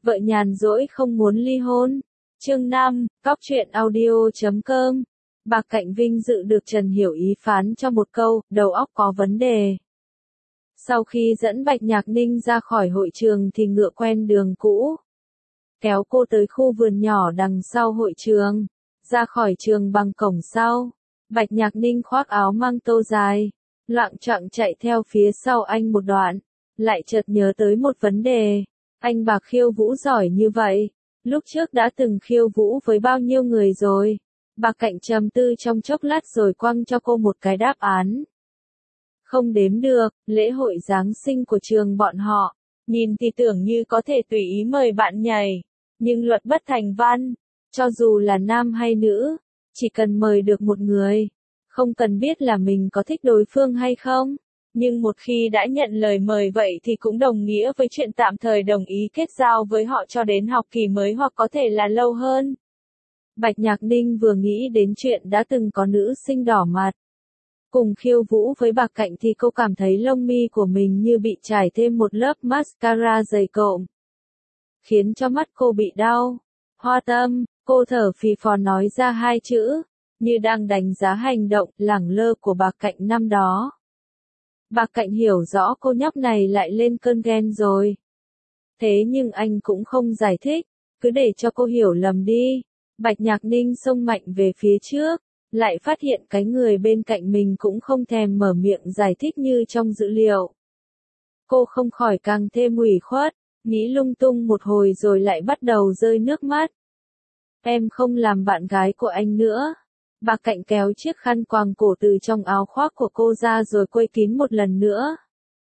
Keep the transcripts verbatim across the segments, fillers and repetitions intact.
Vợ nhàn rỗi không muốn ly hôn. Chương năm, Cóc truyện audio chấm com. Bạc Cạnh vinh dự được Trần Hiểu Ý phán cho một câu, đầu óc có vấn đề. Sau khi dẫn Bạch Nhạc Ninh ra khỏi hội trường thì ngựa quen đường cũ. Kéo cô tới khu vườn nhỏ đằng sau hội trường. Ra khỏi trường bằng cổng sau. Bạch Nhạc Ninh khoác áo mang tô dài. Loạng choạng chạy theo phía sau anh một đoạn. Lại chợt nhớ tới một vấn đề. Anh Bạc khiêu vũ giỏi như vậy. Lúc trước đã từng khiêu vũ với bao nhiêu người rồi. Bạc Cạnh trầm tư trong chốc lát rồi quăng cho cô một cái đáp án. Không đếm được, lễ hội Giáng sinh của trường bọn họ. Nhìn thì tưởng như có thể tùy ý mời bạn nhảy. Nhưng luật bất thành văn. Cho dù là nam hay nữ. Chỉ cần mời được một người. Không cần biết là mình có thích đối phương hay không. Nhưng một khi đã nhận lời mời vậy thì cũng đồng nghĩa với chuyện tạm thời đồng ý kết giao với họ cho đến học kỳ mới hoặc có thể là lâu hơn. Bạch Nhạc Ninh vừa nghĩ đến chuyện đã từng có nữ sinh đỏ mặt. Cùng khiêu vũ với Bạc Cạnh thì cô cảm thấy lông mi của mình như bị trải thêm một lớp mascara dày cộm. Khiến cho mắt cô bị đau. Hoa Tâm, cô thở phì phò nói ra hai chữ, như đang đánh giá hành động lẳng lơ của Bạc Cạnh năm đó. Bạc Cạnh hiểu rõ cô nhóc này lại lên cơn ghen rồi. Thế nhưng anh cũng không giải thích, cứ để cho cô hiểu lầm đi. Bạch Nhạc Ninh xông mạnh về phía trước, lại phát hiện cái người bên cạnh mình cũng không thèm mở miệng giải thích như trong dữ liệu. Cô không khỏi càng thêm ủy khuất, nghĩ lung tung một hồi rồi lại bắt đầu rơi nước mắt. Em không làm bạn gái của anh nữa. Bạc Cạnh kéo chiếc khăn quàng cổ từ trong áo khoác của cô ra rồi quây kín một lần nữa.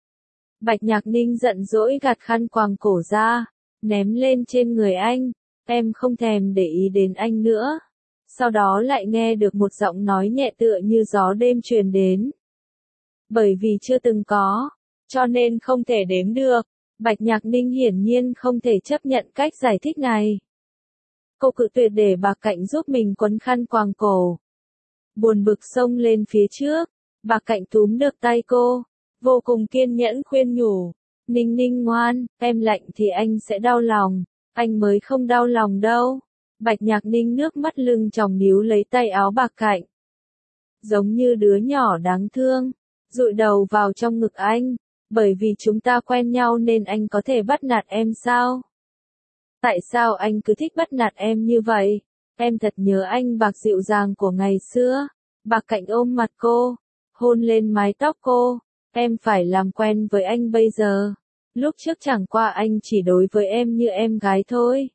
Bạch Nhạc Ninh giận dỗi gạt khăn quàng cổ ra, ném lên trên người anh. Em không thèm để ý đến anh nữa. Sau đó lại nghe được một giọng nói nhẹ tựa như gió đêm truyền đến. Bởi vì chưa từng có, cho nên không thể đếm được. Bạch Nhạc Ninh hiển nhiên không thể chấp nhận cách giải thích này. Cô cự tuyệt để Bạc Cạnh giúp mình quấn khăn quàng cổ. Buồn bực xông lên phía trước, Bạc Cạnh túm được tay cô, vô cùng kiên nhẫn khuyên nhủ. Ninh Ninh ngoan, em lạnh thì anh sẽ đau lòng, anh mới không đau lòng đâu. Bạch Nhạc Ninh nước mắt lưng tròng níu lấy tay áo Bạc Cạnh. Giống như đứa nhỏ đáng thương, dụi đầu vào trong ngực anh, bởi vì chúng ta quen nhau nên anh có thể bắt nạt em sao? Tại sao anh cứ thích bắt nạt em như vậy? Em thật nhớ anh Bạc dịu dàng của ngày xưa. Bạc Cạnh ôm mặt cô, hôn lên mái tóc cô. Em phải làm quen với anh bây giờ. Lúc trước chẳng qua anh chỉ đối với em như em gái thôi.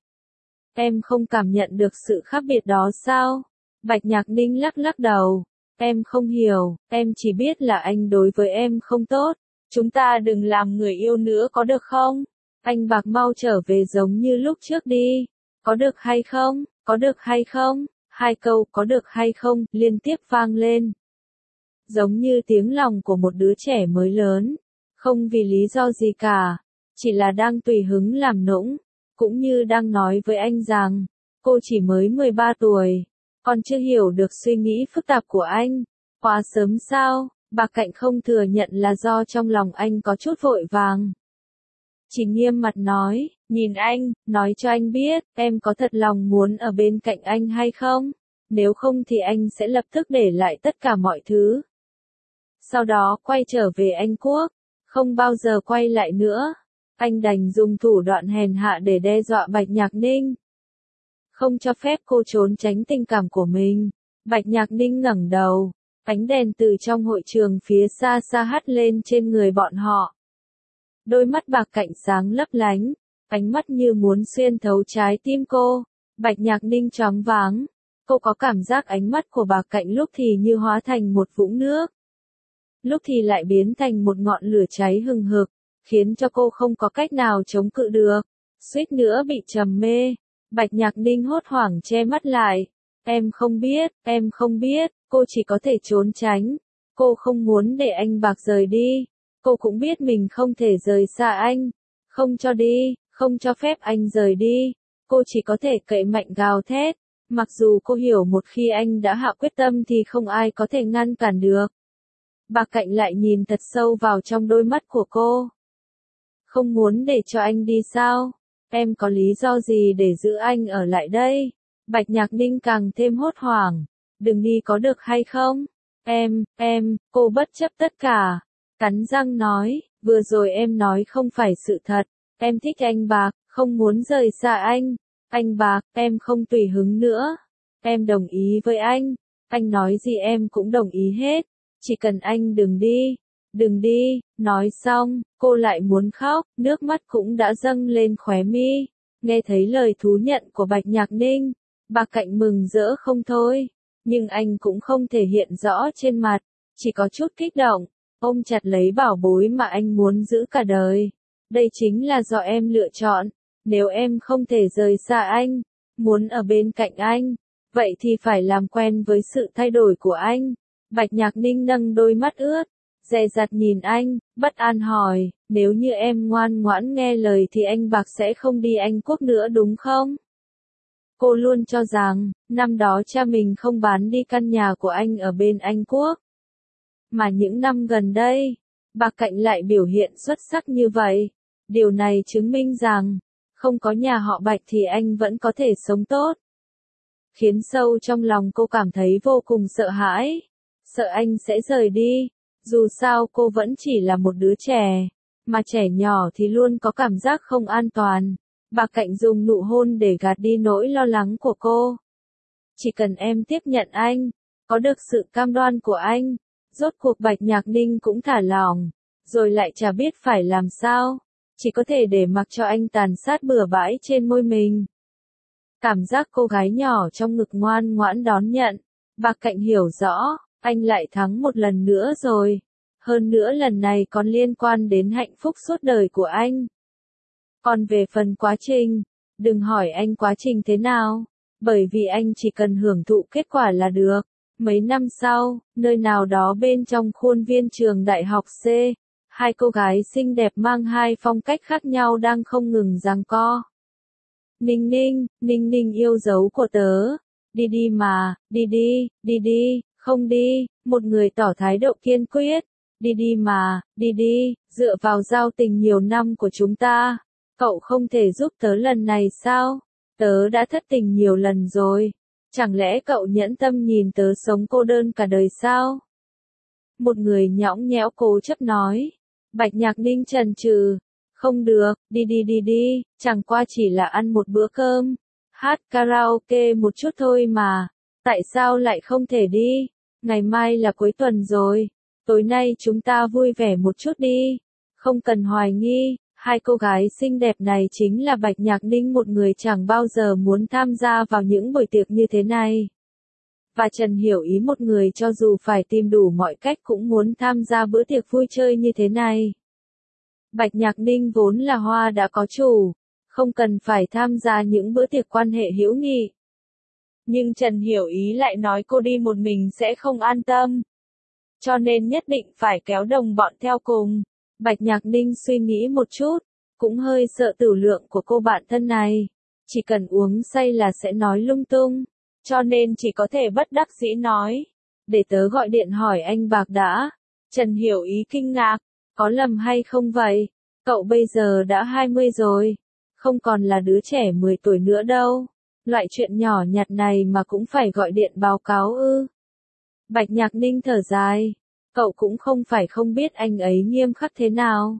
Em không cảm nhận được sự khác biệt đó sao? Bạch Nhạc Ninh lắc lắc đầu. Em không hiểu, em chỉ biết là anh đối với em không tốt. Chúng ta đừng làm người yêu nữa có được không? Anh Bạc mau trở về giống như lúc trước đi. Có được hay không? Có được hay không? Hai câu có được hay không liên tiếp vang lên. Giống như tiếng lòng của một đứa trẻ mới lớn. Không vì lý do gì cả. Chỉ là đang tùy hứng làm nũng. Cũng như đang nói với anh rằng, cô chỉ mới mười ba tuổi. Còn chưa hiểu được suy nghĩ phức tạp của anh. Quá sớm sao? Bạc Cạnh không thừa nhận là do trong lòng anh có chút vội vàng. Chỉ nghiêm mặt nói, nhìn anh, nói cho anh biết, em có thật lòng muốn ở bên cạnh anh hay không? Nếu không thì anh sẽ lập tức để lại tất cả mọi thứ. Sau đó quay trở về Anh Quốc, không bao giờ quay lại nữa. Anh đành dùng thủ đoạn hèn hạ để đe dọa Bạch Nhạc Ninh. Không cho phép cô trốn tránh tình cảm của mình. Bạch Nhạc Ninh ngẩng đầu, ánh đèn từ trong hội trường phía xa xa hắt lên trên người bọn họ. Đôi mắt Bạc Cạnh sáng lấp lánh, ánh mắt như muốn xuyên thấu trái tim cô. Bạch Nhạc Ninh choáng váng, cô có cảm giác ánh mắt của Bạc Cạnh lúc thì như hóa thành một vũng nước, lúc thì lại biến thành một ngọn lửa cháy hừng hực, khiến cho cô không có cách nào chống cự được, suýt nữa bị trầm mê. Bạch Nhạc Ninh hốt hoảng che mắt lại. Em không biết, em không biết, cô chỉ có thể trốn tránh. Cô không muốn để anh Bạc rời đi. Cô cũng biết mình không thể rời xa anh. Không cho đi, không cho phép anh rời đi. Cô chỉ có thể cậy mạnh gào thét. Mặc dù cô hiểu một khi anh đã hạ quyết tâm thì không ai có thể ngăn cản được. Bạc Cạnh lại nhìn thật sâu vào trong đôi mắt của cô. Không muốn để cho anh đi sao? Em có lý do gì để giữ anh ở lại đây? Bạch Nhạc Ninh càng thêm hốt hoảng. Đừng đi có được hay không? Em, em, cô bất chấp tất cả. Cắn răng nói, vừa rồi em nói không phải sự thật. Em thích anh Bạc, không muốn rời xa anh. Anh Bạc, em không tùy hứng nữa. Em đồng ý với anh. Anh nói gì em cũng đồng ý hết. Chỉ cần anh đừng đi. Đừng đi. Nói xong, cô lại muốn khóc, nước mắt cũng đã dâng lên khóe mi. Nghe thấy lời thú nhận của Bạch Nhạc Ninh, Bạc Cạnh mừng rỡ không thôi. Nhưng anh cũng không thể hiện rõ trên mặt, chỉ có chút kích động, ôm chặt lấy bảo bối mà anh muốn giữ cả đời. Đây chính là do em lựa chọn, nếu em không thể rời xa anh, muốn ở bên cạnh anh, vậy thì phải làm quen với sự thay đổi của anh. Bạch Nhạc Ninh nâng đôi mắt ướt, dè dặt nhìn anh, bất an hỏi, nếu như em ngoan ngoãn nghe lời thì anh Bạc sẽ không đi Anh Quốc nữa đúng không? Cô luôn cho rằng, năm đó cha mình không bán đi căn nhà của anh ở bên Anh Quốc. Mà những năm gần đây, Bạc Cạnh lại biểu hiện xuất sắc như vậy. Điều này chứng minh rằng, không có nhà họ Bạch thì anh vẫn có thể sống tốt. Khiến sâu trong lòng cô cảm thấy vô cùng sợ hãi. Sợ anh sẽ rời đi. Dù sao cô vẫn chỉ là một đứa trẻ. Mà trẻ nhỏ thì luôn có cảm giác không an toàn. Bạc Cạnh dùng nụ hôn để gạt đi nỗi lo lắng của cô. Chỉ cần em tiếp nhận anh, có được sự cam đoan của anh, rốt cuộc Bạch Nhạc Ninh cũng thả lỏng, rồi lại chả biết phải làm sao, chỉ có thể để mặc cho anh tàn sát bừa bãi trên môi mình. Cảm giác cô gái nhỏ trong ngực ngoan ngoãn đón nhận, Bạc Cạnh hiểu rõ, anh lại thắng một lần nữa rồi. Hơn nữa lần này còn liên quan đến hạnh phúc suốt đời của anh. Còn về phần quá trình, đừng hỏi anh quá trình thế nào, bởi vì anh chỉ cần hưởng thụ kết quả là được. Mấy năm sau, nơi nào đó bên trong khuôn viên trường đại học C, hai cô gái xinh đẹp mang hai phong cách khác nhau đang không ngừng giằng co. Ninh Ninh, Ninh Ninh yêu dấu của tớ, đi đi mà, đi đi, đi đi, không đi, một người tỏ thái độ kiên quyết, đi đi mà, đi đi, dựa vào giao tình nhiều năm của chúng ta. Cậu không thể giúp tớ lần này sao? Tớ đã thất tình nhiều lần rồi. Chẳng lẽ cậu nhẫn tâm nhìn tớ sống cô đơn cả đời sao? Một người nhõng nhẽo cố chấp nói. Bạch Nhạc Ninh chần chừ. Không được, đi đi đi đi, chẳng qua chỉ là ăn một bữa cơm. Hát karaoke một chút thôi mà. Tại sao lại không thể đi? Ngày mai là cuối tuần rồi. Tối nay chúng ta vui vẻ một chút đi. Không cần hoài nghi. Hai cô gái xinh đẹp này chính là Bạch Nhạc Ninh, một người chẳng bao giờ muốn tham gia vào những buổi tiệc như thế này. Và Trần Hiểu Ý, một người cho dù phải tìm đủ mọi cách cũng muốn tham gia bữa tiệc vui chơi như thế này. Bạch Nhạc Ninh vốn là hoa đã có chủ, không cần phải tham gia những bữa tiệc quan hệ hữu nghị. Nhưng Trần Hiểu Ý lại nói cô đi một mình sẽ không an tâm. Cho nên nhất định phải kéo đồng bọn theo cùng. Bạch Nhạc Ninh suy nghĩ một chút, cũng hơi sợ tửu lượng của cô bạn thân này. Chỉ cần uống say là sẽ nói lung tung, cho nên chỉ có thể bất đắc dĩ nói. Để tớ gọi điện hỏi anh Bạc đã. Trần Hiểu Ý kinh ngạc, có lầm hay không vậy? Cậu bây giờ đã hai mươi rồi, không còn là đứa trẻ mười tuổi nữa đâu. Loại chuyện nhỏ nhặt này mà cũng phải gọi điện báo cáo ư? Bạch Nhạc Ninh thở dài. Cậu cũng không phải không biết anh ấy nghiêm khắc thế nào.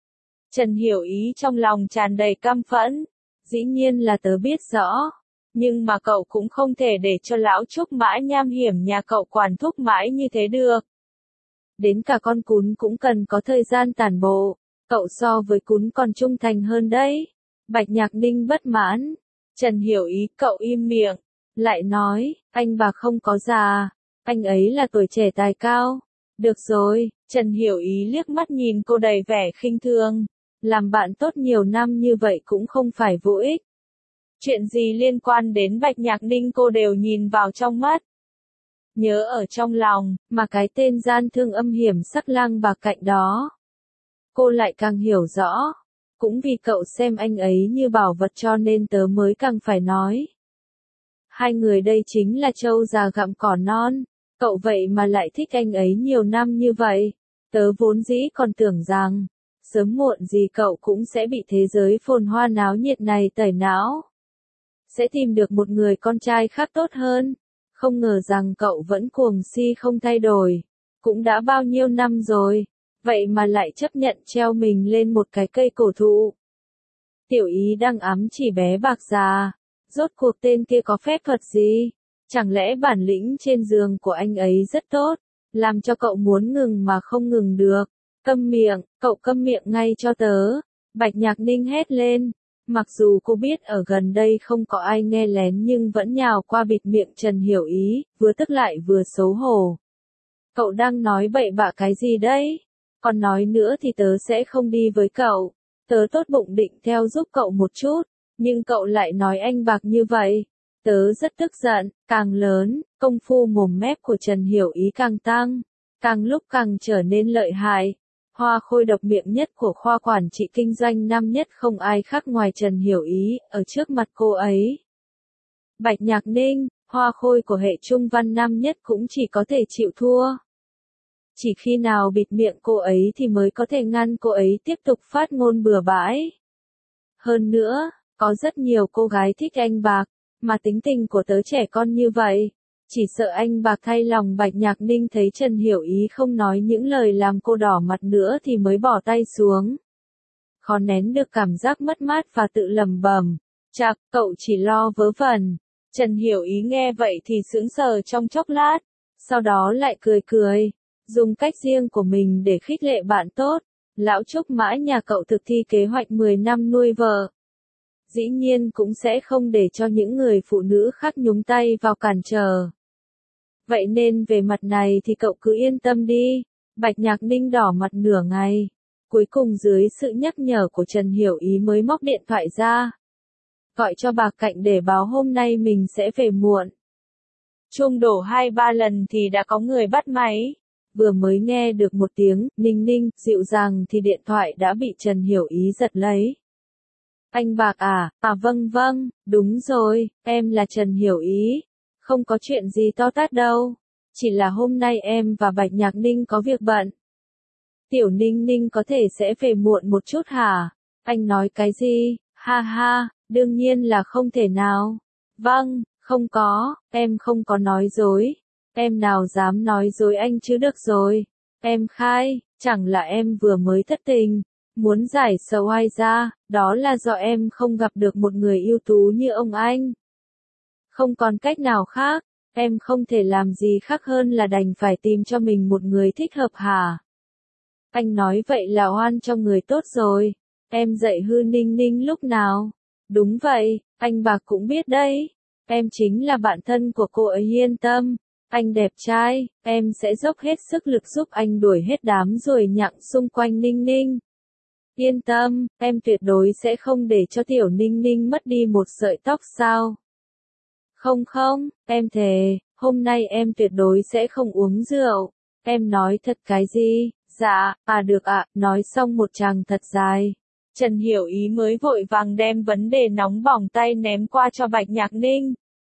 Trần Hiểu Ý trong lòng tràn đầy căm phẫn. Dĩ nhiên là tớ biết rõ. Nhưng mà cậu cũng không thể để cho lão trúc mã nham hiểm nhà cậu quản thúc mãi như thế được. Đến cả con cún cũng cần có thời gian tản bộ. Cậu so với cún còn trung thành hơn đấy. Bạch Nhạc Ninh bất mãn. Trần Hiểu Ý, cậu im miệng. Lại nói, anh Bạc không có già. Anh ấy là tuổi trẻ tài cao. Được rồi, Trần Hiểu Ý liếc mắt nhìn cô đầy vẻ khinh thường. Làm bạn tốt nhiều năm như vậy cũng không phải vô ích. Chuyện gì liên quan đến Bạch Nhạc Ninh cô đều nhìn vào trong mắt. Nhớ ở trong lòng, mà cái tên gian thương âm hiểm sắc lang Bạc Cạnh đó. Cô lại càng hiểu rõ. Cũng vì cậu xem anh ấy như bảo vật cho nên tớ mới càng phải nói. Hai người đây chính là trâu già gặm cỏ non. Cậu vậy mà lại thích anh ấy nhiều năm như vậy. Tớ vốn dĩ còn tưởng rằng, sớm muộn gì cậu cũng sẽ bị thế giới phồn hoa náo nhiệt này tẩy não. Sẽ tìm được một người con trai khác tốt hơn. Không ngờ rằng cậu vẫn cuồng si không thay đổi. Cũng đã bao nhiêu năm rồi, vậy mà lại chấp nhận treo mình lên một cái cây cổ thụ. Tiểu Ý đang ám chỉ bé bạc già. Rốt cuộc tên kia có phép thuật gì? Chẳng lẽ bản lĩnh trên giường của anh ấy rất tốt, làm cho cậu muốn ngừng mà không ngừng được? Câm miệng, cậu câm miệng ngay cho tớ. Bạch Nhạc Ninh hét lên. Mặc dù cô biết ở gần đây không có ai nghe lén nhưng vẫn nhào qua bịt miệng Trần Hiểu Ý, vừa tức lại vừa xấu hổ. Cậu đang nói bậy bạ cái gì đấy? Còn nói nữa thì tớ sẽ không đi với cậu. Tớ tốt bụng định theo giúp cậu một chút, nhưng cậu lại nói anh bạc như vậy. Tớ rất tức giận, càng lớn, công phu mồm mép của Trần Hiểu Ý càng tăng, càng lúc càng trở nên lợi hại. Hoa khôi độc miệng nhất của khoa quản trị kinh doanh năm nhất không ai khác ngoài Trần Hiểu Ý, ở trước mặt cô ấy. Bạch Nhạc Ninh, hoa khôi của hệ trung văn năm nhất cũng chỉ có thể chịu thua. Chỉ khi nào bịt miệng cô ấy thì mới có thể ngăn cô ấy tiếp tục phát ngôn bừa bãi. Hơn nữa, có rất nhiều cô gái thích anh bạc, mà tính tình của tớ trẻ con như vậy. Chỉ sợ anh bạc thay lòng. Bạch Nhạc Ninh thấy Trần Hiểu Ý không nói những lời làm cô đỏ mặt nữa thì mới bỏ tay xuống. Khó nén được cảm giác mất mát và tự lẩm bẩm, chạc, cậu chỉ lo vớ vẩn. Trần Hiểu Ý nghe vậy thì sững sờ trong chốc lát, sau đó lại cười cười, dùng cách riêng của mình để khích lệ bạn tốt. Lão Trúc Mã nhà cậu thực thi kế hoạch mười năm nuôi vợ. Dĩ nhiên cũng sẽ không để cho những người phụ nữ khác nhúng tay vào cản trở. Vậy nên về mặt này thì cậu cứ yên tâm đi. Bạch Nhạc Ninh đỏ mặt nửa ngày. Cuối cùng dưới sự nhắc nhở của Trần Hiểu Ý mới móc điện thoại ra. Gọi cho bà Cạnh để báo hôm nay mình sẽ về muộn. Chuông đổ hai ba lần thì đã có người bắt máy. Vừa mới nghe được một tiếng, ninh ninh, dịu dàng thì điện thoại đã bị Trần Hiểu Ý giật lấy. Anh bạc à, à vâng vâng, đúng rồi, em là Trần Hiểu Ý. Không có chuyện gì to tát đâu. Chỉ là hôm nay em và Bạch Nhạc Ninh có việc bận. Tiểu Ninh Ninh có thể sẽ về muộn một chút hả? Anh nói cái gì? Ha ha, đương nhiên là không thể nào. Vâng, không có, em không có nói dối. Em nào dám nói dối anh chứ được rồi. Em khai, chẳng là em vừa mới thất tình. Muốn giải sầu ai ra, đó là do em không gặp được một người ưu tú như ông anh. Không còn cách nào khác, em không thể làm gì khác hơn là đành phải tìm cho mình một người thích hợp hả? Anh nói vậy là oan cho người tốt rồi. Em dạy hư Ninh Ninh lúc nào? Đúng vậy, anh bạc cũng biết đấy. Em chính là bạn thân của cô ấy, yên tâm. Anh đẹp trai, em sẽ dốc hết sức lực giúp anh đuổi hết đám ruồi nhặng xung quanh Ninh Ninh. Yên tâm, em tuyệt đối sẽ không để cho tiểu Ninh Ninh mất đi một sợi tóc sao? Không không, em thề, hôm nay em tuyệt đối sẽ không uống rượu. Em nói thật cái gì? Dạ, à được ạ, nói xong một tràng thật dài. Trần Hiểu Ý mới vội vàng đem vấn đề nóng bỏng tay ném qua cho Bạch Nhạc Ninh.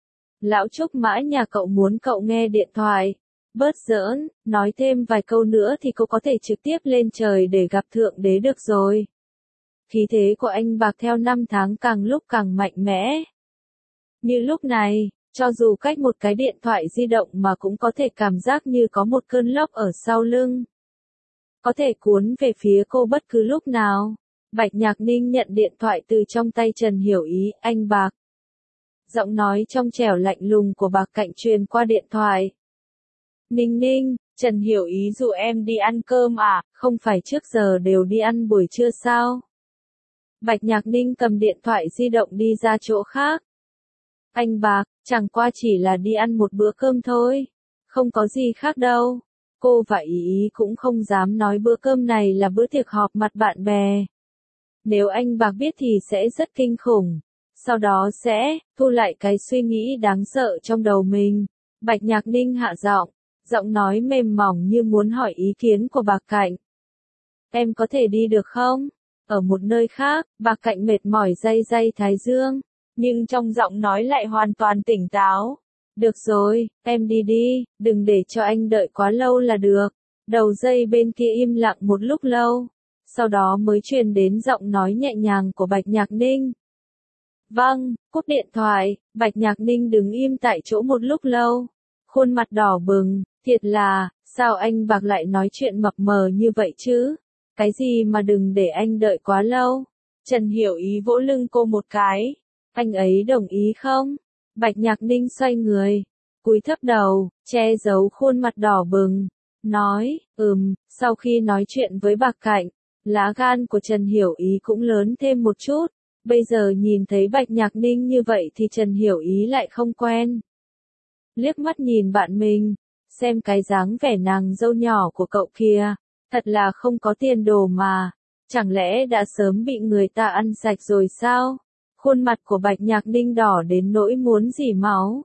Lão Trúc Mã nhà cậu muốn cậu nghe điện thoại. Bớt giỡn, nói thêm vài câu nữa thì cô có thể trực tiếp lên trời để gặp Thượng Đế được rồi. Khí thế của anh bạc theo năm tháng càng lúc càng mạnh mẽ. Như lúc này, cho dù cách một cái điện thoại di động mà cũng có thể cảm giác như có một cơn lốc ở sau lưng. Có thể cuốn về phía cô bất cứ lúc nào. Bạch Nhạc Ninh nhận điện thoại từ trong tay Trần Hiểu Ý, anh bạc. Giọng nói trong trẻo lạnh lùng của bà Cạnh truyền qua điện thoại. Ninh Ninh, Trần Hiểu Ý dụ em đi ăn cơm à, không phải trước giờ đều đi ăn buổi trưa sao? Bạch Nhạc Ninh cầm điện thoại di động đi ra chỗ khác. Anh bạc, chẳng qua chỉ là đi ăn một bữa cơm thôi. Không có gì khác đâu. Cô và Ý Ý cũng không dám nói bữa cơm này là bữa tiệc họp mặt bạn bè. Nếu anh bạc biết thì sẽ rất kinh khủng. Sau đó sẽ, thu lại cái suy nghĩ đáng sợ trong đầu mình. Bạch Nhạc Ninh hạ giọng, giọng nói mềm mỏng như muốn hỏi ý kiến của bà Cạnh. Em có thể đi được không? Ở một nơi khác, bà Cạnh mệt mỏi day day thái dương, nhưng trong giọng nói lại hoàn toàn tỉnh táo. Được rồi, em đi đi, đừng để cho anh đợi quá lâu là được. Đầu dây bên kia im lặng một lúc lâu. sau đó mới truyền đến giọng nói nhẹ nhàng của Bạch Nhạc Ninh. Vâng, cúp điện thoại, Bạch Nhạc Ninh đứng im tại chỗ một lúc lâu, khuôn mặt đỏ bừng, thiệt là, sao anh Bạc lại nói chuyện mập mờ như vậy chứ? Cái gì mà đừng để anh đợi quá lâu? Trần Hiểu Ý vỗ lưng cô một cái. Anh ấy đồng ý không? Bạch Nhạc Ninh xoay người, cúi thấp đầu, che giấu khuôn mặt đỏ bừng, nói, ừm, sau khi nói chuyện với Bạc Cạnh, lá gan của Trần Hiểu Ý cũng lớn thêm một chút. Bây giờ nhìn thấy Bạch Nhạc Ninh như vậy thì Trần Hiểu Ý lại không quen. Liếc mắt nhìn bạn mình, xem cái dáng vẻ nàng dâu nhỏ của cậu kia, thật là không có tiền đồ mà, chẳng lẽ đã sớm bị người ta ăn sạch rồi sao? Khuôn mặt của Bạch Nhạc Ninh đỏ đến nỗi muốn rỉ máu.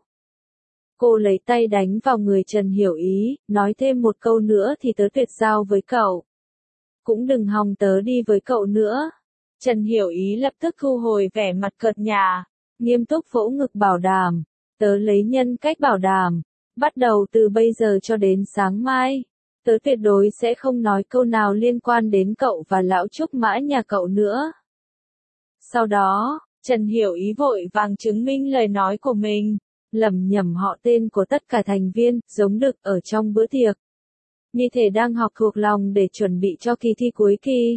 Cô lấy tay đánh vào người Trần Hiểu Ý, nói thêm một câu nữa thì tớ tuyệt giao với cậu. Cũng đừng hòng tớ đi với cậu nữa. Trần Hiểu Ý lập tức thu hồi vẻ mặt cợt nhả, nghiêm túc vỗ ngực bảo đảm, tớ lấy nhân cách bảo đảm, bắt đầu từ bây giờ cho đến sáng mai, tớ tuyệt đối sẽ không nói câu nào liên quan đến cậu và lão trúc mã nhà cậu nữa. Sau đó, Trần Hiểu Ý vội vàng chứng minh lời nói của mình, lẩm nhẩm họ tên của tất cả thành viên, giống đực ở trong bữa tiệc. Như thể đang học thuộc lòng để chuẩn bị cho kỳ thi cuối kỳ.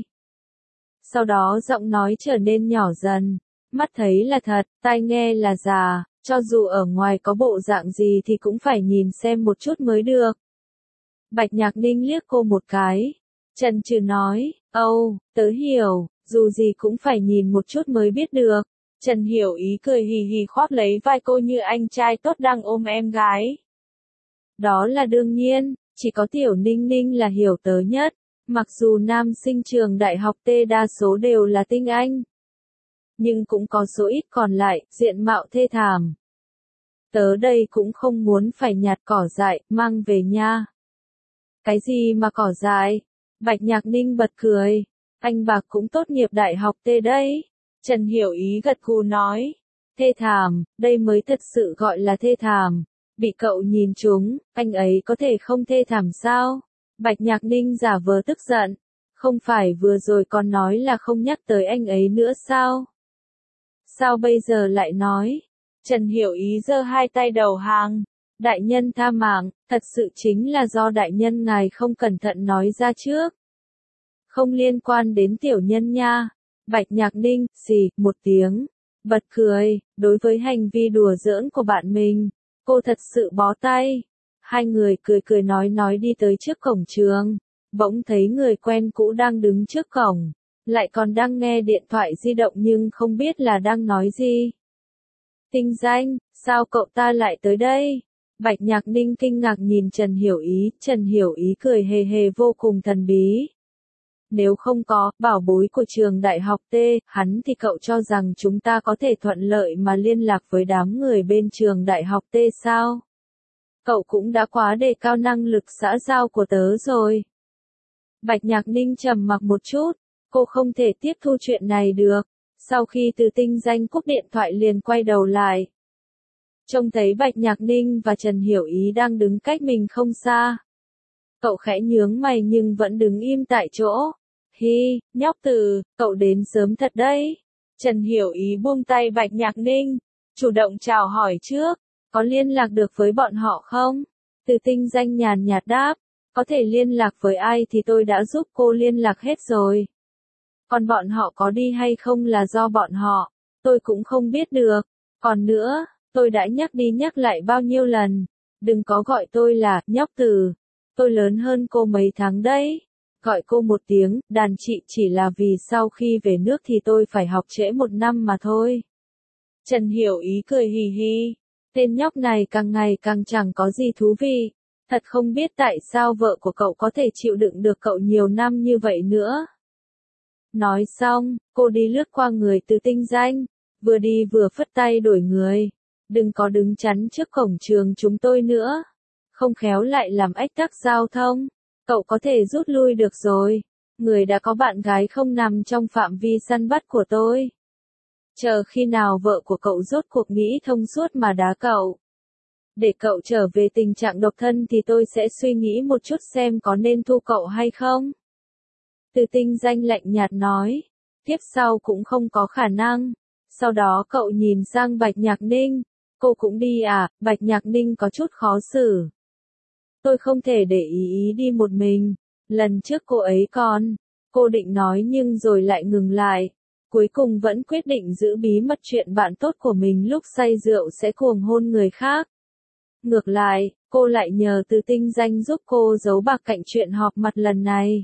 Sau đó giọng nói trở nên nhỏ dần, mắt thấy là thật, tai nghe là già, cho dù ở ngoài có bộ dạng gì thì cũng phải nhìn xem một chút mới được. Bạch Nhạc Ninh liếc cô một cái, chần chừ nói, âu, tớ hiểu, dù gì cũng phải nhìn một chút mới biết được. Trần Hiểu Ý cười hì hì khoác lấy vai cô như anh trai tốt đang ôm em gái. Đó là đương nhiên, chỉ có Tiểu Ninh Ninh là hiểu tớ nhất. Mặc dù nam sinh trường đại học T đa số đều là tinh anh, nhưng cũng có số ít còn lại, diện mạo thê thảm. Tớ đây cũng không muốn phải nhặt cỏ dại, mang về nha. Cái gì mà cỏ dại? Bạch Nhạc Ninh bật cười. Anh Bạc cũng tốt nghiệp đại học T đấy. Trần Hiểu Ý gật gù nói. Thê thảm, đây mới thật sự gọi là thê thảm. Bị cậu nhìn trúng, anh ấy có thể không thê thảm sao? Bạch Nhạc Ninh giả vờ tức giận. Không phải vừa rồi còn nói là không nhắc tới anh ấy nữa sao? Sao bây giờ lại nói? Trần Hiểu Ý giơ hai tay đầu hàng. Đại nhân tha mạng, thật sự chính là do đại nhân ngài không cẩn thận nói ra trước. Không liên quan đến tiểu nhân nha. Bạch Nhạc Ninh, xì, một tiếng. Bật cười, đối với hành vi đùa giỡn của bạn mình, cô thật sự bó tay. Hai người cười cười nói nói đi tới trước cổng trường, bỗng thấy người quen cũ đang đứng trước cổng, lại còn đang nghe điện thoại di động nhưng không biết là đang nói gì. Tinh Danh, sao cậu ta lại tới đây? Bạch Nhạc Ninh kinh ngạc nhìn Trần Hiểu Ý, Trần Hiểu Ý cười hề hề vô cùng thần bí. Nếu không có bảo bối của trường đại học T, hắn thì cậu cho rằng chúng ta có thể thuận lợi mà liên lạc với đám người bên trường đại học T sao? Cậu cũng đã quá đề cao năng lực xã giao của tớ rồi. Bạch Nhạc Ninh trầm mặc một chút, cô không thể tiếp thu chuyện này được. Sau khi từ Tinh Danh cúp điện thoại liền quay đầu lại. Trông thấy Bạch Nhạc Ninh và Trần Hiểu Ý đang đứng cách mình không xa. Cậu khẽ nhướng mày nhưng vẫn đứng im tại chỗ. Hi, nhóc từ, cậu đến sớm thật đấy. Trần Hiểu Ý buông tay Bạch Nhạc Ninh, chủ động chào hỏi trước. Có liên lạc được với bọn họ không? Từ Tinh Danh nhàn nhạt đáp. Có thể liên lạc với ai thì tôi đã giúp cô liên lạc hết rồi. Còn bọn họ có đi hay không là do bọn họ. Tôi cũng không biết được. Còn nữa, tôi đã nhắc đi nhắc lại bao nhiêu lần. Đừng có gọi tôi là nhóc từ. Tôi lớn hơn cô mấy tháng đấy. Gọi cô một tiếng, đàn chị chỉ là vì sau khi về nước thì tôi phải học trễ một năm mà thôi. Trần Hiểu Ý cười hì hì. Tên nhóc này càng ngày càng chẳng có gì thú vị. Thật không biết tại sao vợ của cậu có thể chịu đựng được cậu nhiều năm như vậy nữa. Nói xong, cô đi lướt qua người Từ Tinh Danh. Vừa đi vừa phất tay đổi người. Đừng có đứng chắn trước cổng trường chúng tôi nữa. Không khéo lại làm ách tắc giao thông. Cậu có thể rút lui được rồi. Người đã có bạn gái không nằm trong phạm vi săn bắt của tôi. Chờ khi nào vợ của cậu rốt cuộc nghĩ thông suốt mà đá cậu. Để cậu trở về tình trạng độc thân thì tôi sẽ suy nghĩ một chút xem có nên thu cậu hay không. Từ Tinh Danh lạnh nhạt nói. Tiếp sau cũng không có khả năng. Sau đó cậu nhìn sang Bạch Nhạc Ninh. Cô cũng đi à? Bạch Nhạc Ninh có chút khó xử. Tôi không thể để ý ý đi một mình. Lần trước cô ấy còn. Cô định nói nhưng rồi lại ngừng lại. Cuối cùng vẫn quyết định giữ bí mật chuyện bạn tốt của mình lúc say rượu sẽ cuồng hôn người khác. Ngược lại, cô lại nhờ Từ Tinh Danh giúp cô giấu bạc cạnh chuyện họp mặt lần này.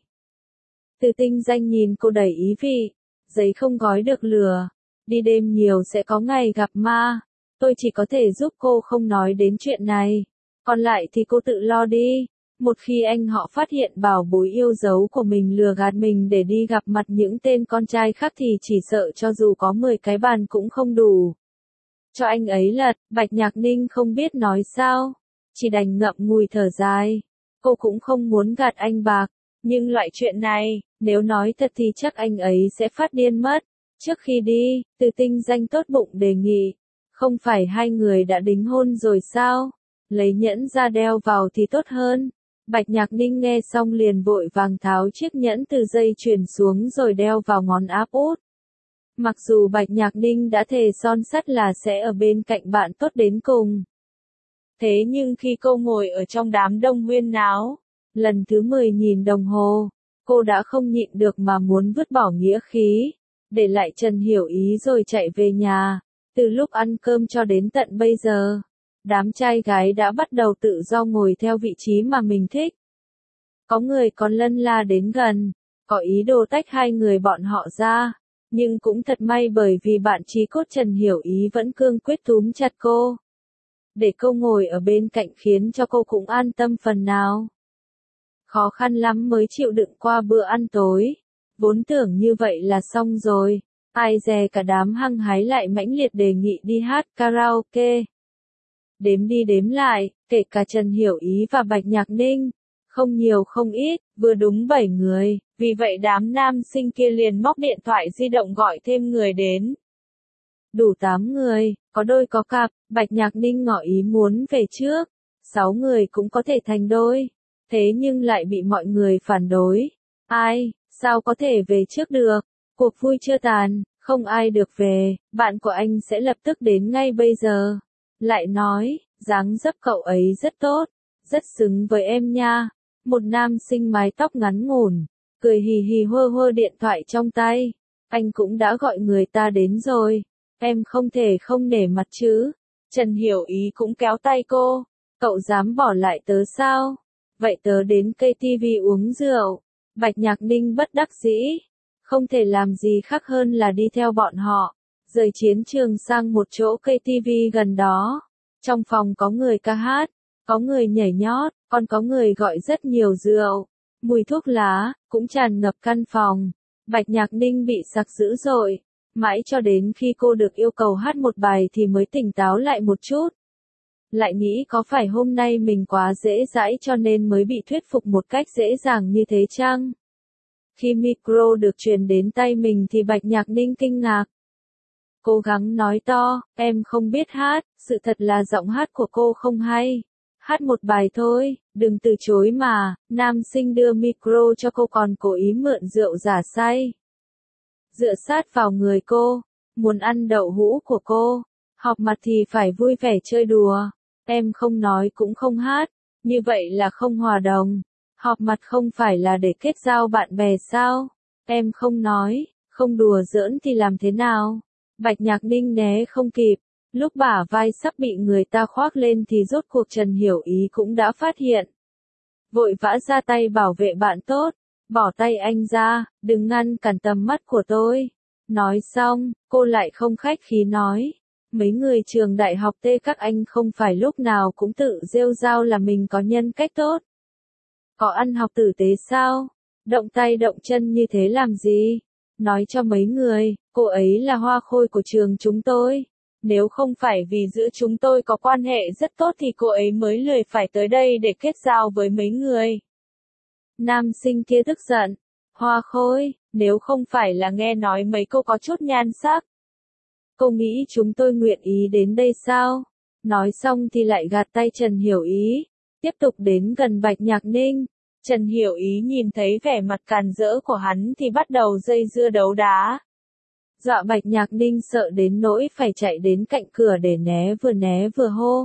Từ Tinh Danh nhìn cô đầy ý vị. Giấy không gói được lửa. Đi đêm nhiều sẽ có ngày gặp ma. Tôi chỉ có thể giúp cô không nói đến chuyện này. Còn lại thì cô tự lo đi. Một khi anh họ phát hiện bảo bối yêu dấu của mình lừa gạt mình để đi gặp mặt những tên con trai khác thì chỉ sợ cho dù có mười cái bàn cũng không đủ. Cho anh ấy lật, Bạch Nhạc Ninh không biết nói sao. Chỉ đành ngậm ngùi thở dài. Cô cũng không muốn gạt anh bạc. Nhưng loại chuyện này, nếu nói thật thì chắc anh ấy sẽ phát điên mất. Trước khi đi, Từ Tinh Danh tốt bụng đề nghị. Không phải hai người đã đính hôn rồi sao? Lấy nhẫn ra đeo vào thì tốt hơn. Bạch Nhạc Ninh nghe xong liền vội vàng tháo chiếc nhẫn từ dây chuyền xuống rồi đeo vào ngón áp út. Mặc dù Bạch Nhạc Ninh đã thề son sắt là sẽ ở bên cạnh bạn tốt đến cùng. Thế nhưng khi cô ngồi ở trong đám đông huyên náo, lần thứ mười nhìn đồng hồ, cô đã không nhịn được mà muốn vứt bỏ nghĩa khí, để lại Trần Hiểu Ý rồi chạy về nhà. Từ lúc ăn cơm cho đến tận bây giờ, đám trai gái đã bắt đầu tự do ngồi theo vị trí mà mình thích. Có người còn lân la đến gần, có ý đồ tách hai người bọn họ ra, nhưng cũng thật may bởi vì bạn chí cốt Trần Hiểu Ý vẫn cương quyết túm chặt cô. Để cô ngồi ở bên cạnh khiến cho cô cũng an tâm phần nào. Khó khăn lắm mới chịu đựng qua bữa ăn tối, vốn tưởng như vậy là xong rồi, ai dè cả đám hăng hái lại mãnh liệt đề nghị đi hát karaoke. Đếm đi đếm lại, kể cả Trần Hiểu Ý và Bạch Nhạc Ninh, không nhiều không ít, vừa đúng bảy người, vì vậy đám nam sinh kia liền móc điện thoại di động gọi thêm người đến. Đủ tám người, có đôi có cặp, Bạch Nhạc Ninh ngỏ ý muốn về trước, sáu người cũng có thể thành đôi, thế nhưng lại bị mọi người phản đối. Ai, sao có thể về trước được, cuộc vui chưa tàn, không ai được về, bạn của anh sẽ lập tức đến ngay bây giờ. Lại nói, dáng dấp cậu ấy rất tốt, rất xứng với em nha. Một nam sinh mái tóc ngắn ngủn, cười hì hì hơ hơ điện thoại trong tay. Anh cũng đã gọi người ta đến rồi, em không thể không nể mặt chứ. Trần Hiểu Ý cũng kéo tay cô, cậu dám bỏ lại tớ sao? Vậy tớ đến ca tê vê uống rượu. Bạch Nhạc Ninh bất đắc dĩ, không thể làm gì khác hơn là đi theo bọn họ, rời chiến trường sang một chỗ ca tê vê gần đó. Trong phòng có người ca hát, có người nhảy nhót, còn có người gọi rất nhiều rượu. Mùi thuốc lá cũng tràn ngập căn phòng. Bạch Nhạc Ninh bị sặc dữ dội, mãi cho đến khi cô được yêu cầu hát một bài thì mới tỉnh táo lại một chút. Lại nghĩ có phải hôm nay mình quá dễ dãi cho nên mới bị thuyết phục một cách dễ dàng như thế chăng? Khi micro được truyền đến tay mình thì Bạch Nhạc Ninh kinh ngạc. Cố gắng nói to, em không biết hát, sự thật là giọng hát của cô không hay. Hát một bài thôi, đừng từ chối mà. Nam sinh đưa micro cho cô còn cố ý mượn rượu giả say. Dựa sát vào người cô, muốn ăn đậu hũ của cô. Họp mặt thì phải vui vẻ chơi đùa. Em không nói cũng không hát, như vậy là không hòa đồng. Họp mặt không phải là để kết giao bạn bè sao? Em không nói, không đùa giỡn thì làm thế nào? Bạch Nhạc Ninh né không kịp, lúc bả vai sắp bị người ta khoác lên thì rốt cuộc Trần Hiểu Ý cũng đã phát hiện. Vội vã ra tay bảo vệ bạn tốt, bỏ tay anh ra, đừng ngăn cản tầm mắt của tôi. Nói xong, cô lại không khách khí nói. Mấy người trường đại học T các anh không phải lúc nào cũng tự rêu rao là mình có nhân cách tốt. Có ăn học tử tế sao? Động tay động chân như thế làm gì? Nói cho mấy người, cô ấy là hoa khôi của trường chúng tôi. Nếu không phải vì giữa chúng tôi có quan hệ rất tốt thì cô ấy mới lười phải tới đây để kết giao với mấy người. Nam sinh kia tức giận. Hoa khôi, nếu không phải là nghe nói mấy cô có chút nhan sắc. Cô nghĩ chúng tôi nguyện ý đến đây sao? Nói xong thì lại gạt tay Trần Hiểu Ý, tiếp tục đến gần Bạch Nhạc Ninh. Trần Hiểu Ý nhìn thấy vẻ mặt càn rỡ của hắn thì bắt đầu dây dưa đấu đá. Dọa Bạch Nhạc Ninh sợ đến nỗi phải chạy đến cạnh cửa để né vừa né vừa hô.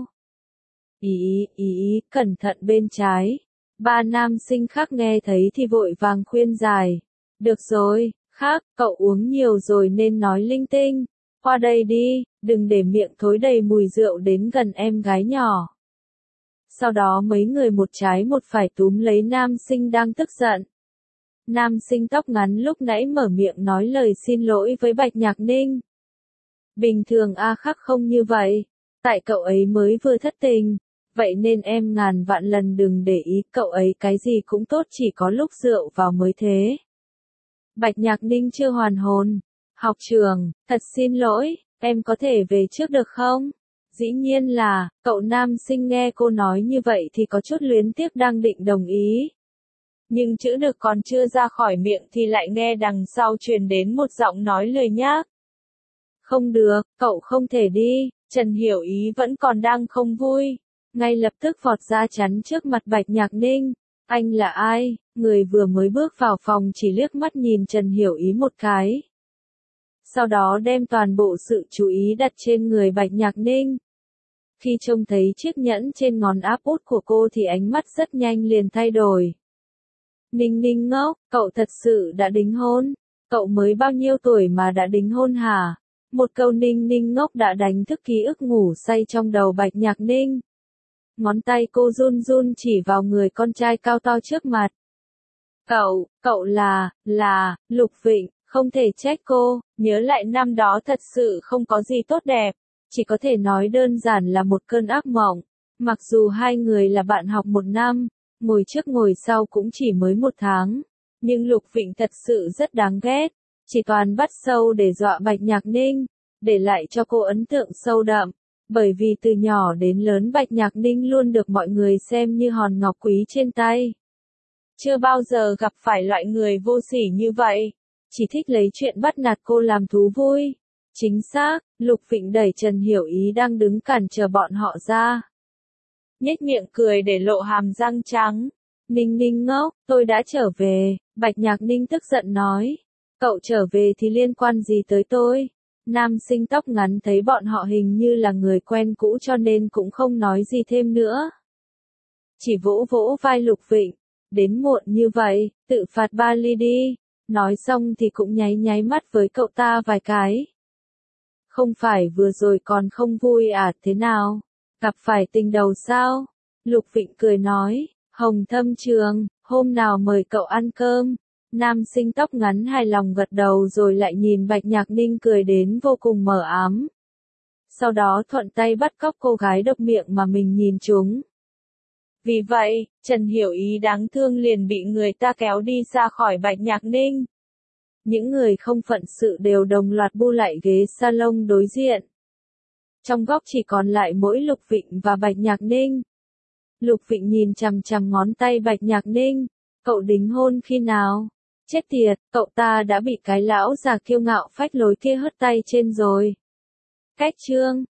Ý, ý, ý, cẩn thận bên trái. Ba nam sinh khác nghe thấy thì vội vàng khuyên giải. Được rồi, khác, cậu uống nhiều rồi nên nói linh tinh. Qua đây đi, đừng để miệng thối đầy mùi rượu đến gần em gái nhỏ. Sau đó mấy người một trái một phải túm lấy nam sinh đang tức giận. Nam sinh tóc ngắn lúc nãy mở miệng nói lời xin lỗi với Bạch Nhạc Ninh. Bình thường A Khắc không như vậy, tại cậu ấy mới vừa thất tình, vậy nên em ngàn vạn lần đừng để ý, cậu ấy cái gì cũng tốt chỉ có lúc rượu vào mới thế. Bạch Nhạc Ninh chưa hoàn hồn. Học trường, thật xin lỗi, em có thể về trước được không? Dĩ nhiên là, cậu nam sinh nghe cô nói như vậy thì có chút luyến tiếc đang định đồng ý. Nhưng chữ được còn chưa ra khỏi miệng thì lại nghe đằng sau truyền đến một giọng nói lười nhác. Không được, cậu không thể đi, Trần Hiểu Ý vẫn còn đang không vui. Ngay lập tức vọt ra chắn trước mặt Bạch Nhạc Ninh. Anh là ai? Người vừa mới bước vào phòng chỉ liếc mắt nhìn Trần Hiểu Ý một cái. Sau đó đem toàn bộ sự chú ý đặt trên người Bạch Nhạc Ninh. Khi trông thấy chiếc nhẫn trên ngón áp út của cô thì ánh mắt rất nhanh liền thay đổi. Ninh Ninh ngốc, cậu thật sự đã đính hôn? Cậu mới bao nhiêu tuổi mà đã đính hôn hả? Một câu Ninh Ninh ngốc đã đánh thức ký ức ngủ say trong đầu Bạch Nhạc Ninh. Ngón tay cô run run chỉ vào người con trai cao to trước mặt. Cậu, cậu là, là, Lục Vịnh, không thể trách cô, nhớ lại năm đó thật sự không có gì tốt đẹp, chỉ có thể nói đơn giản là một cơn ác mộng. Mặc dù hai người là bạn học một năm, ngồi trước ngồi sau cũng chỉ mới một tháng, nhưng Lục Vịnh thật sự rất đáng ghét, chỉ toàn bắt sâu để dọa Bạch Nhạc Ninh, để lại cho cô ấn tượng sâu đậm. Bởi vì từ nhỏ đến lớn Bạch Nhạc Ninh luôn được mọi người xem như hòn ngọc quý trên tay. Chưa bao giờ gặp phải loại người vô sỉ như vậy, chỉ thích lấy chuyện bắt nạt cô làm thú vui. Chính xác, Lục Vịnh đẩy Trần Hiểu Ý đang đứng cản trở bọn họ ra. Nhếch miệng cười để lộ hàm răng trắng. Ninh Ninh ngốc, tôi đã trở về, Bạch Nhạc Ninh tức giận nói. Cậu trở về thì liên quan gì tới tôi? Nam sinh tóc ngắn thấy bọn họ hình như là người quen cũ cho nên cũng không nói gì thêm nữa. Chỉ vỗ vỗ vai Lục Vịnh, đến muộn như vậy, tự phạt ba ly đi. Nói xong thì cũng nháy nháy mắt với cậu ta vài cái. Không phải vừa rồi còn không vui à, thế nào? Gặp phải tình đầu sao? Lục Vịnh cười nói, Hồng Thâm Trường, hôm nào mời cậu ăn cơm. Nam sinh tóc ngắn hài lòng gật đầu rồi lại nhìn Bạch Nhạc Ninh cười đến vô cùng mờ ám. Sau đó thuận tay bắt cóc cô gái độc miệng mà mình nhìn chúng. Vì vậy, Trần Hiểu Ý đáng thương liền bị người ta kéo đi ra khỏi Bạch Nhạc Ninh. Những người không phận sự đều đồng loạt bu lại ghế salon đối diện. Trong góc chỉ còn lại mỗi Lục Vịnh và Bạch Nhạc Ninh. Lục Vịnh nhìn chằm chằm ngón tay Bạch Nhạc Ninh. Cậu đính hôn khi nào? Chết tiệt, cậu ta đã bị cái lão già kiêu ngạo phách lối kia hất tay trên rồi. Cách chương